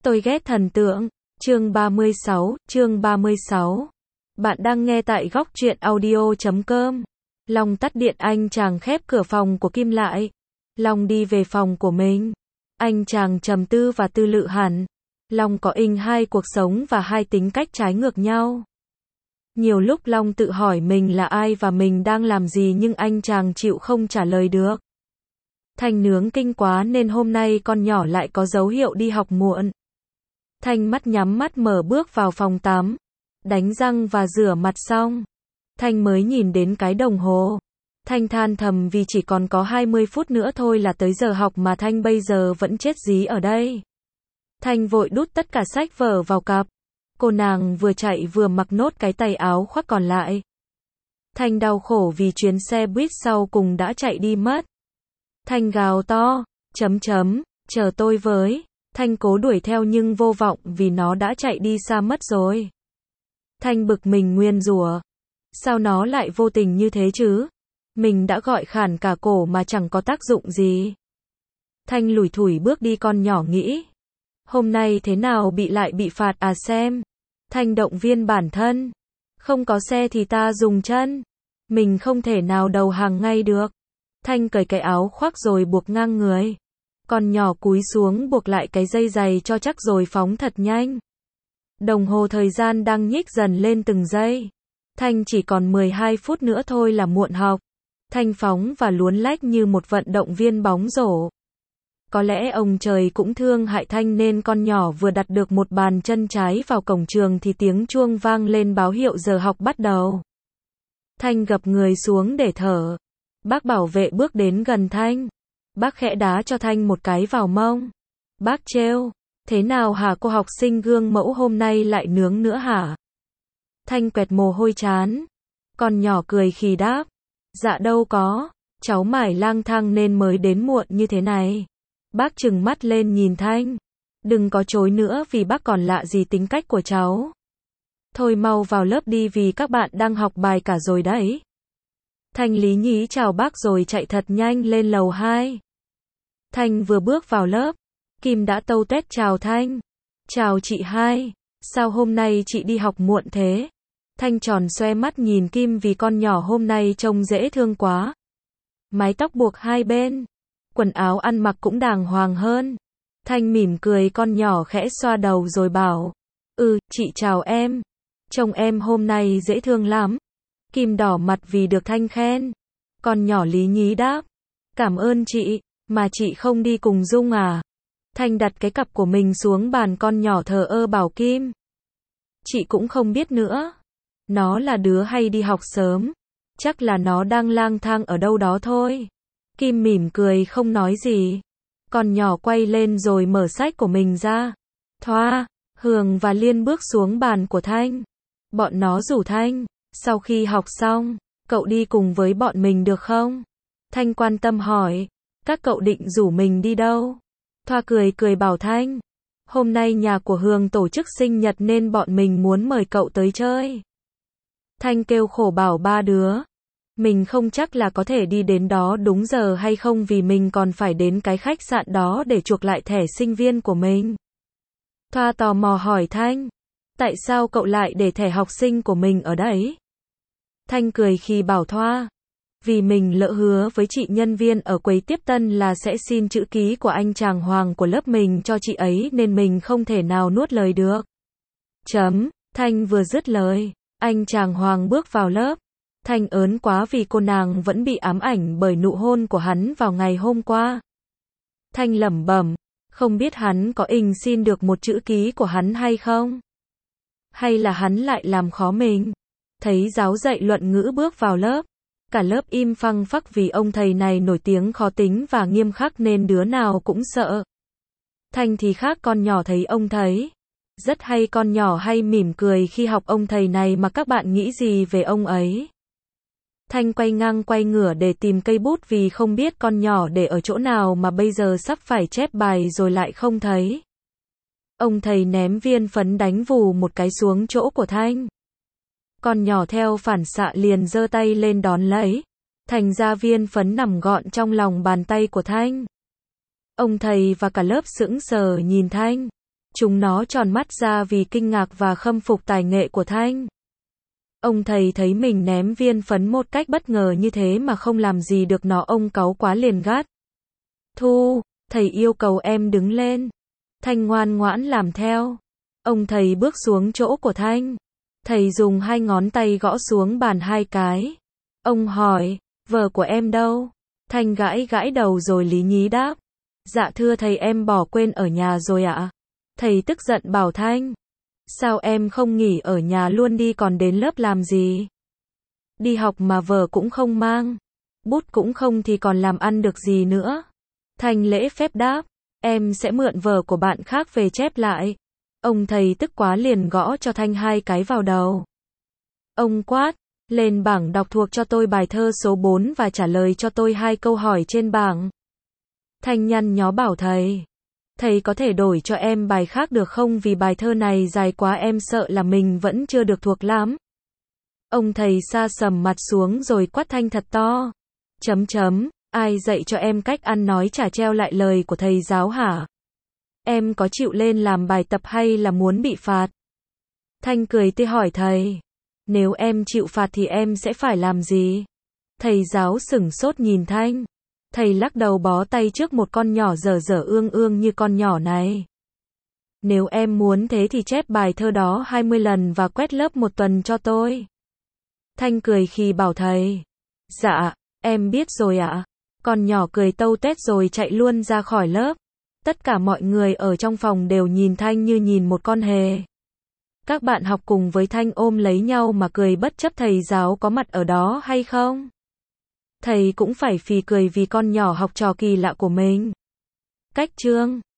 Tôi ghét thần tượng. Chương 36. Bạn đang nghe tại góc truyện audio.com. Long tắt điện, anh chàng khép cửa phòng của Kim lại. Long đi về phòng của mình. Anh chàng trầm tư và tư lự hẳn. Long có hai cuộc sống và hai tính cách trái ngược nhau. Nhiều lúc Long tự hỏi mình là ai và mình đang làm gì, nhưng anh chàng chịu không trả lời được. Thanh nướng kinh quá nên hôm nay con nhỏ lại có dấu hiệu đi học muộn. Thanh nhắm mắt mở bước vào phòng tắm, đánh răng và rửa mặt xong. Thanh mới nhìn đến cái đồng hồ. Thanh than thầm vì chỉ còn có 20 phút nữa thôi là tới giờ học mà Thanh bây giờ vẫn chết dí ở đây. Thanh vội đút tất cả sách vở vào cặp. Cô nàng vừa chạy vừa mặc nốt cái tay áo khoác còn lại. Thanh đau khổ vì chuyến xe buýt sau cùng đã chạy đi mất. Thanh gào to, chờ tôi với. Thanh cố đuổi theo nhưng vô vọng vì nó đã chạy đi xa mất rồi. Thanh bực mình nguyên rủa. Sao nó lại vô tình như thế chứ? Mình đã gọi khản cả cổ mà chẳng có tác dụng gì. Thanh lủi thủi bước đi, con nhỏ nghĩ. Hôm nay thế nào lại bị phạt à xem. Thanh động viên bản thân. Không có xe thì ta dùng chân. Mình không thể nào đầu hàng ngay được. Thanh cởi cái áo khoác rồi buộc ngang người. Con nhỏ cúi xuống buộc lại cái dây giày cho chắc rồi phóng thật nhanh. Đồng hồ thời gian đang nhích dần lên từng giây. Thanh chỉ còn 12 phút nữa thôi là muộn học. Thanh phóng và luốn lách như một vận động viên bóng rổ. Có lẽ ông trời cũng thương hại Thanh nên con nhỏ vừa đặt được một bàn chân trái vào cổng trường thì tiếng chuông vang lên báo hiệu giờ học bắt đầu. Thanh gập người xuống để thở. Bác bảo vệ bước đến gần Thanh. Bác khẽ đá cho Thanh một cái vào mông. Bác trêu, thế nào hả cô học sinh gương mẫu, hôm nay lại nướng nữa hả? Thanh quẹt mồ hôi trán. Con nhỏ cười khì đáp. Dạ đâu có, cháu mải lang thang nên mới đến muộn như thế này. Bác trừng mắt lên nhìn Thanh. Đừng có chối nữa vì bác còn lạ gì tính cách của cháu. Thôi mau vào lớp đi vì các bạn đang học bài cả rồi đấy. Thanh lý nhí chào bác rồi chạy thật nhanh lên lầu 2. Thanh vừa bước vào lớp, Kim đã tâu tuét chào Thanh. Chào chị hai, sao hôm nay chị đi học muộn thế? Thanh tròn xoe mắt nhìn Kim vì con nhỏ hôm nay trông dễ thương quá. Mái tóc buộc hai bên, quần áo ăn mặc cũng đàng hoàng hơn. Thanh mỉm cười, con nhỏ khẽ xoa đầu rồi bảo. Chị chào em. Trông em hôm nay dễ thương lắm. Kim đỏ mặt vì được Thanh khen. Con nhỏ lý nhí đáp. Cảm ơn chị, mà chị không đi cùng Dung à? Thanh đặt cái cặp của mình xuống bàn, con nhỏ thờ ơ bảo Kim. Chị cũng không biết nữa. Nó là đứa hay đi học sớm. Chắc là nó đang lang thang ở đâu đó thôi. Kim mỉm cười không nói gì. Con nhỏ quay lên rồi mở sách của mình ra. Thoa, Hường và Liên bước xuống bàn của Thanh. Bọn nó rủ Thanh. Sau khi học xong, cậu đi cùng với bọn mình được không? Thanh quan tâm hỏi. Các cậu định rủ mình đi đâu? Thoa cười bảo Thanh. Hôm nay nhà của Hường tổ chức sinh nhật nên bọn mình muốn mời cậu tới chơi. Thanh kêu khổ bảo ba đứa. Mình không chắc là có thể đi đến đó đúng giờ hay không vì mình còn phải đến cái khách sạn đó để chuộc lại thẻ sinh viên của mình. Thoa tò mò hỏi Thanh. Tại sao cậu lại để thẻ học sinh của mình ở đấy? Thanh cười khi bảo Thoa. Vì mình lỡ hứa với chị nhân viên ở quầy tiếp tân là sẽ xin chữ ký của anh chàng Hoàng của lớp mình cho chị ấy nên mình không thể nào nuốt lời được. Thanh vừa dứt lời, anh chàng Hoàng bước vào lớp. Thanh ớn quá vì cô nàng vẫn bị ám ảnh bởi nụ hôn của hắn vào ngày hôm qua. Thanh lẩm bẩm, không biết hắn có xin được một chữ ký của hắn hay không? Hay là hắn lại làm khó mình? Thấy giáo dạy luận ngữ bước vào lớp. Cả lớp im phăng phắc vì ông thầy này nổi tiếng khó tính và nghiêm khắc nên đứa nào cũng sợ. Thanh thì khác, con nhỏ thấy ông thầy rất hay, con nhỏ hay mỉm cười khi học ông thầy này mà các bạn nghĩ gì về ông ấy. Thanh quay ngang quay ngửa để tìm cây bút vì không biết con nhỏ để ở chỗ nào mà bây giờ sắp phải chép bài rồi lại không thấy. Ông thầy ném viên phấn đánh vù một cái xuống chỗ của Thanh. Con nhỏ theo phản xạ liền giơ tay lên đón lấy. Thành ra viên phấn nằm gọn trong lòng bàn tay của Thanh. Ông thầy và cả lớp sững sờ nhìn Thanh. Chúng nó tròn mắt ra vì kinh ngạc và khâm phục tài nghệ của Thanh. Ông thầy thấy mình ném viên phấn một cách bất ngờ như thế mà không làm gì được nó, ông cáu quá liền gắt. Thu, thầy yêu cầu em đứng lên. Thanh ngoan ngoãn làm theo. Ông thầy bước xuống chỗ của Thanh. Thầy dùng 2 ngón tay gõ xuống bàn 2 cái. Ông hỏi, vở của em đâu? Thanh gãi gãi đầu rồi lý nhí đáp. Dạ thưa thầy, em bỏ quên ở nhà rồi ạ. Thầy tức giận bảo Thanh. Sao em không nghỉ ở nhà luôn đi, còn đến lớp làm gì? Đi học mà vở cũng không mang, bút cũng không thì còn làm ăn được gì nữa. Thanh lễ phép đáp, em sẽ mượn vở của bạn khác về chép lại. Ông thầy tức quá liền gõ cho Thanh 2 cái vào đầu. Ông quát, lên bảng đọc thuộc cho tôi bài thơ số 4 và trả lời cho tôi 2 câu hỏi trên bảng. Thanh nhăn nhó bảo thầy. Thầy có thể đổi cho em bài khác được không, vì bài thơ này dài quá, em sợ là mình vẫn chưa được thuộc lắm. Ông thầy sa sầm mặt xuống rồi quát Thanh thật to. Ai dạy cho em cách ăn nói chả treo lại lời của thầy giáo hả? Em có chịu lên làm bài tập hay là muốn bị phạt? Thanh cười tươi hỏi thầy. Nếu em chịu phạt thì em sẽ phải làm gì? Thầy giáo sửng sốt nhìn Thanh. Thầy lắc đầu bó tay trước một con nhỏ dở dở ương ương như con nhỏ này. Nếu em muốn thế thì chép bài thơ đó 20 lần và quét lớp 1 tuần cho tôi. Thanh cười khi bảo thầy. Dạ, em biết rồi ạ. Con nhỏ cười tâu tuét rồi chạy luôn ra khỏi lớp. Tất cả mọi người ở trong phòng đều nhìn Thanh như nhìn một con hề. Các bạn học cùng với Thanh ôm lấy nhau mà cười bất chấp thầy giáo có mặt ở đó hay không. Thầy cũng phải phì cười vì con nhỏ học trò kỳ lạ của mình. Cách chương